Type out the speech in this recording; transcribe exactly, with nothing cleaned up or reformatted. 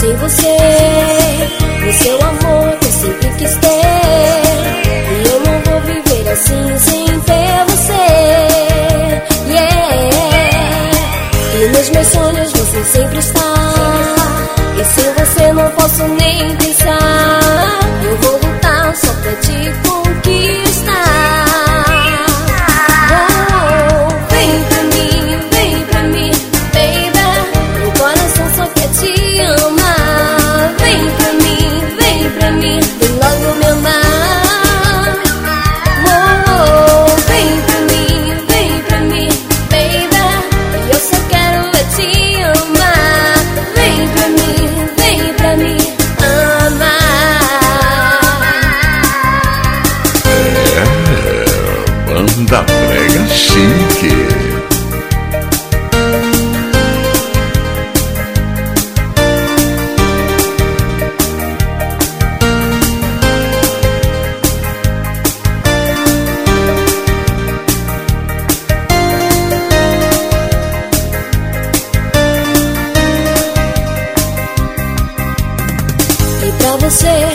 sem você, no seu amor que eu sempre quis ter. E eu não vou viver assim sem ter você. Yeah. E nos meus sonhos você sempre está, e sem você não posso nem pensar. Eu vou lutar só pra te conquistar. Da Brega Chique. E pra você